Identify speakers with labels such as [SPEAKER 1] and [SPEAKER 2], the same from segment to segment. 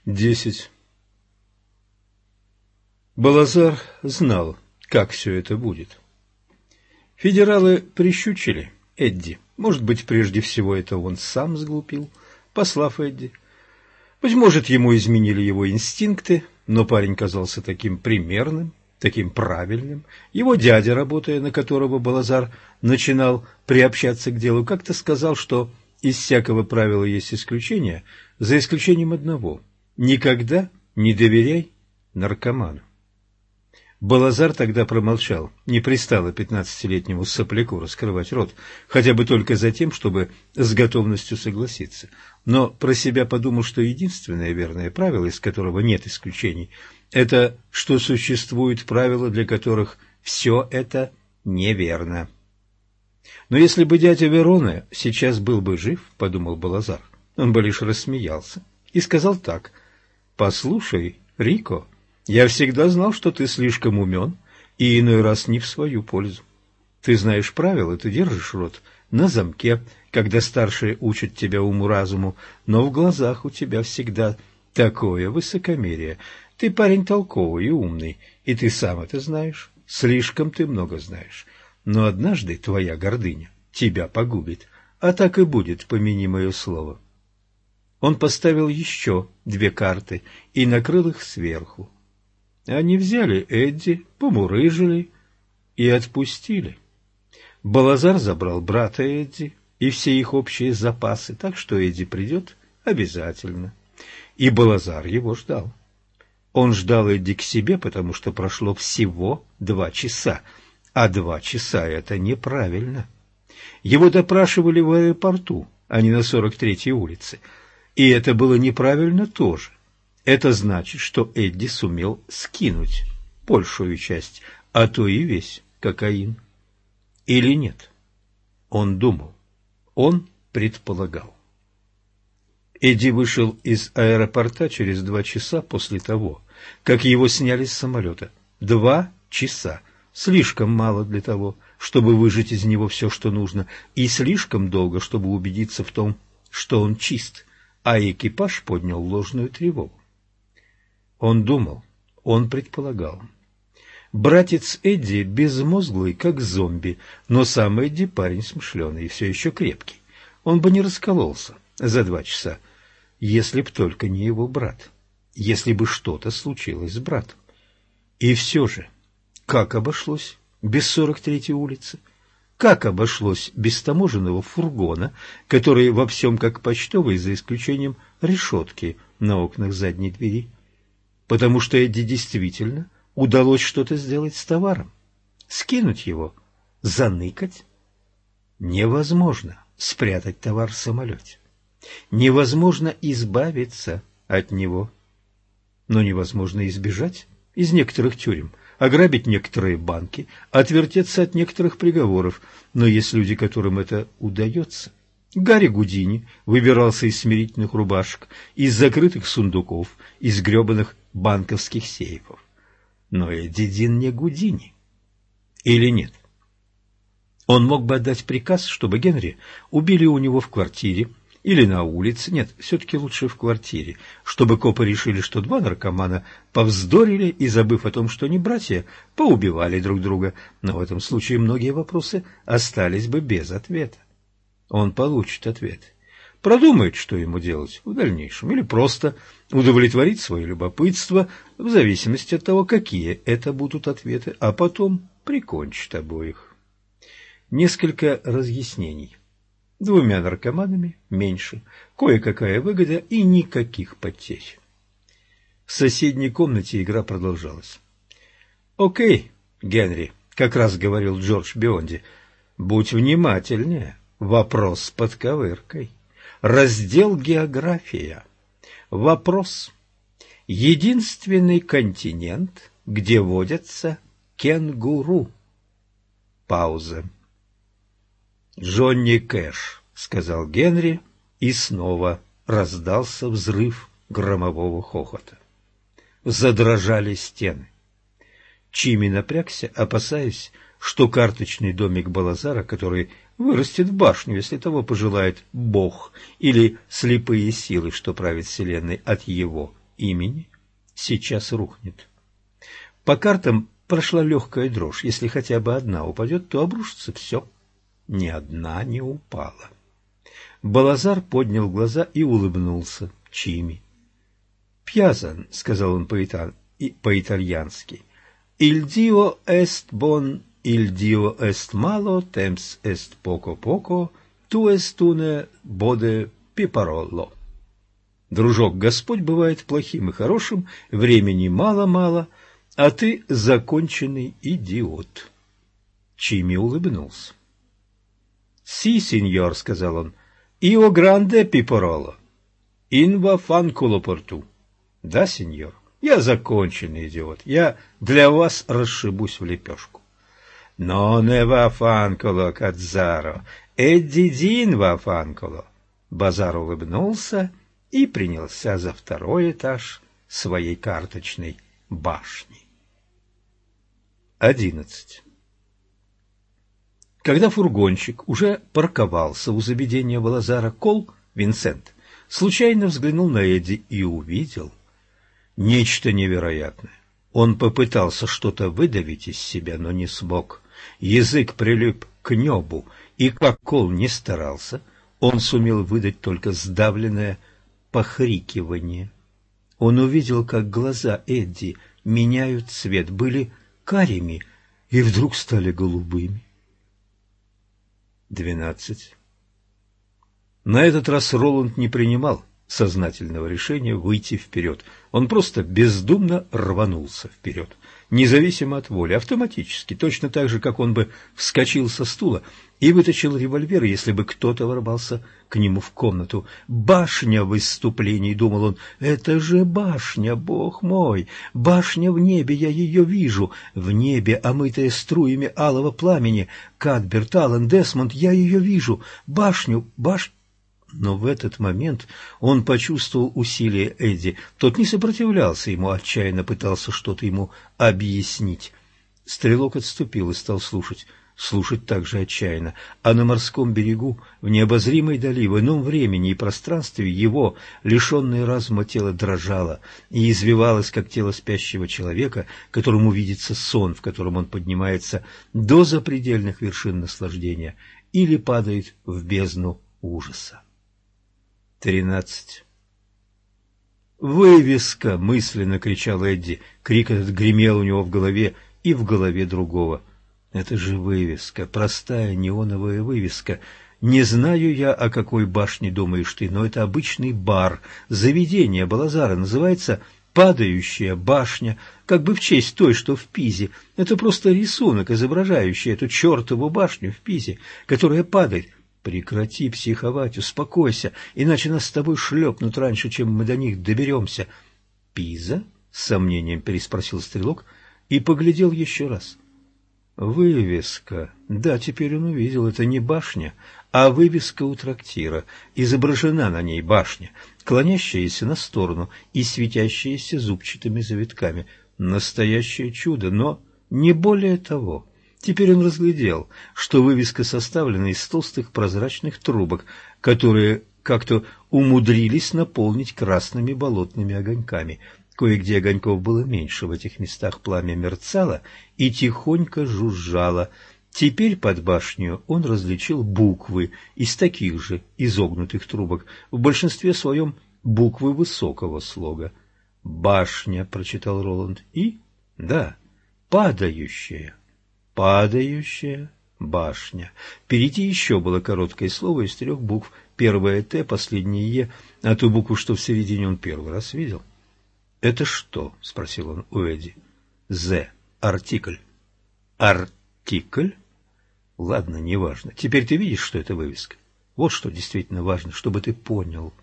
[SPEAKER 1] 10. Балазар знал, как все это будет. Федералы прищучили Эдди. Может быть, прежде всего это он сам сглупил, послав Эдди. Быть может, ему изменили его инстинкты, но парень казался таким примерным, таким правильным. Его дядя, работая на которого Балазар начинал приобщаться к делу, как-то сказал, что из всякого правила есть исключение, за исключением одного – никогда не доверяй наркоману. Балазар тогда промолчал, не пристало 15-летнему сопляку раскрывать рот, хотя бы только за тем, чтобы с готовностью согласиться. Но про себя подумал, что единственное верное правило, из которого нет исключений, это что существуют правила, для которых все это неверно. Но если бы дядя Верона сейчас был бы жив, подумал Балазар, он бы лишь рассмеялся и сказал так: «Послушай, Рико, я всегда знал, что ты слишком умен и иной раз не в свою пользу. Ты знаешь правила, ты держишь рот на замке, когда старшие учат тебя уму-разуму, но в глазах у тебя всегда такое высокомерие. Ты парень толковый и умный, и ты сам это знаешь, слишком ты много знаешь. Но однажды твоя гордыня тебя погубит, а так и будет, помяни мое слово». Он поставил еще 2 карты и накрыл их сверху. Они взяли Эдди, помурыжили и отпустили. Балазар забрал брата Эдди и все их общие запасы, так что Эдди придет обязательно. И Балазар его ждал. Он ждал Эдди к себе, потому что прошло всего 2 часа, а 2 часа — это неправильно. Его допрашивали в аэропорту, а не на 43-й улице, и это было неправильно тоже. Это значит, что Эдди сумел скинуть большую часть, а то и весь кокаин. Или нет? Он думал, он предполагал. Эдди вышел из аэропорта через 2 часа после того, как его сняли с самолета. 2 часа. Слишком мало для того, чтобы выжать из него все, что нужно, и слишком долго, чтобы убедиться в том, что он чист, а экипаж поднял ложную тревогу. Он думал, он предполагал. Братец Эдди безмозглый, как зомби, но сам Эдди парень смышленый и все еще крепкий. Он бы не раскололся за 2 часа, если б только не его брат, если бы что-то случилось с братом. И все же, как обошлось без 43-й улицы? Как обошлось без таможенного фургона, который во всем как почтовый, за исключением решетки на окнах задней двери? Потому что Эдди действительно удалось что-то сделать с товаром. Скинуть его, заныкать. Невозможно спрятать товар в самолете. Невозможно избавиться от него. Но невозможно избежать из некоторых тюрем, ограбить некоторые банки, отвертеться от некоторых приговоров. Но есть люди, которым это удается. Гарри Гудини выбирался из смирительных рубашек, из закрытых сундуков, из гребаных банковских сейфов. Но Эдди Дин не Гудини. Или нет? Он мог бы отдать приказ, чтобы Генри убили у него в квартире или на улице. Нет, все-таки лучше в квартире, чтобы копы решили, что 2 наркомана повздорили и, забыв о том, что не братья, поубивали друг друга. Но в этом случае многие вопросы остались бы без ответа. Он получит ответ. Продумает, что ему делать в дальнейшем, или просто удовлетворит свое любопытство, в зависимости от того, какие это будут ответы, а потом прикончит обоих. Несколько разъяснений. 2 наркоманами меньше, кое-какая выгода и никаких потерь. В соседней комнате игра продолжалась. «Окей, Генри», — как раз говорил Джордж Бионди, — «будь внимательнее. Вопрос с подковыркой. Раздел «География». Вопрос. Единственный континент, где водятся кенгуру. Пауза. «Джонни Кэш», — сказал Генри, и снова раздался взрыв громового хохота. Задрожали стены. Чими напрягся, опасаясь, что карточный домик Балазара, который вырастет в башню, если того пожелает Бог, или слепые силы, что правят вселенной от его имени сейчас рухнет. По картам прошла легкая дрожь. Если хотя бы одна упадет, то обрушится все. Ни одна не упала. Балазар поднял глаза и улыбнулся Чими. «Пьязан», — сказал он по-итальянски, «Il dio est bon, il dio est malo, temps est poco poco, tu est une bode piparollo». Дружок, Господь бывает плохим и хорошим, времени мало-мало, а ты законченный идиот. Чими улыбнулся. «Си, сеньор», — сказал он, «io grande piparollo, in va fanculo portu». «Да, сеньор, я законченный идиот, я для вас расшибусь в лепешку». «Но не va fanculo, Кадзаро, эддидин va fanculo». Базар улыбнулся и принялся за второй этаж своей карточной башни. 11. Когда фургончик уже парковался у заведения Балазара, Кол, Винсент, случайно взглянул на Эдди и увидел нечто невероятное. Он попытался что-то выдавить из себя, но не смог. Язык прилип к небу, и как Кол не старался, он сумел выдать только сдавленное похрикивание. Он увидел, как глаза Эдди меняют цвет, были карими и вдруг стали голубыми. 12. На этот раз Роланд не принимал сознательного решения выйти вперед. Он просто бездумно рванулся вперед, независимо от воли, автоматически, точно так же, как он бы вскочил со стула и вытащил револьвер, если бы кто-то ворвался к нему в комнату. «Башня в выступлении», — думал он, — «это же башня, Бог мой! Башня в небе, я ее вижу, в небе, омытая струями алого пламени. Кадберт, Аллен, Десмонд, я ее вижу, башню. Но в этот момент он почувствовал усилие Эдди. Тот не сопротивлялся ему, отчаянно пытался что-то ему объяснить. Стрелок отступил и стал слушать так же отчаянно. А на морском берегу, в необозримой дали, в ином времени и пространстве, его, лишенное разума тело, дрожало и извивалось, как тело спящего человека, которому видится сон, в котором он поднимается до запредельных вершин наслаждения или падает в бездну ужаса. 13. «Вывеска!» — мысленно кричал Эдди. Крик этот гремел у него в голове и в голове другого. «Это же вывеска, простая неоновая вывеска. Не знаю я, о какой башне думаешь ты, но это обычный бар, заведение Балазара, называется «Падающая башня», как бы в честь той, что в Пизе. Это просто рисунок, изображающий эту чертову башню в Пизе, которая падает». «Прекрати психовать, успокойся, иначе нас с тобой шлепнут раньше, чем мы до них доберемся». «Пиза?» — с сомнением переспросил стрелок и поглядел еще раз. «Вывеска». Да, теперь он увидел, это не башня, а вывеска у трактира. Изображена на ней башня, клонящаяся на сторону и светящаяся зубчатыми завитками. Настоящее чудо, но не более того. Теперь он разглядел, что вывеска составлена из толстых прозрачных трубок, которые как-то умудрились наполнить красными болотными огоньками. Кое-где огоньков было меньше, в этих местах пламя мерцало и тихонько жужжало. Теперь под башню он различил буквы из таких же изогнутых трубок, в большинстве своем буквы высокого слога. «Башня», — прочитал Роланд, и, да, «падающая». «Падающая башня». Впереди еще было короткое слово из 3 букв. Первое «Т», последнее «Е», а ту букву, что в середине, он первый раз видел. «Это что?» — спросил он у Эдди. «З. Артикль». «Артикль?» «Ладно, неважно. Теперь ты видишь, что это вывеска? Вот что действительно важно, чтобы ты понял».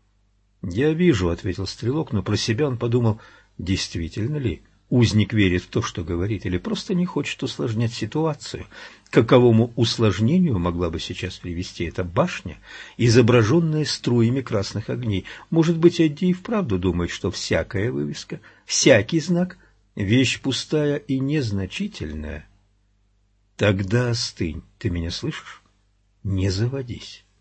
[SPEAKER 1] «Я вижу», — ответил стрелок, но про себя он подумал, действительно ли узник верит в то, что говорит, или просто не хочет усложнять ситуацию. К каковому усложнению могла бы сейчас привести эта башня, изображенная струями красных огней? Может быть, Эдди и вправду думает, что всякая вывеска, всякий знак — вещь пустая и незначительная? Тогда остынь, ты меня слышишь? Не заводись.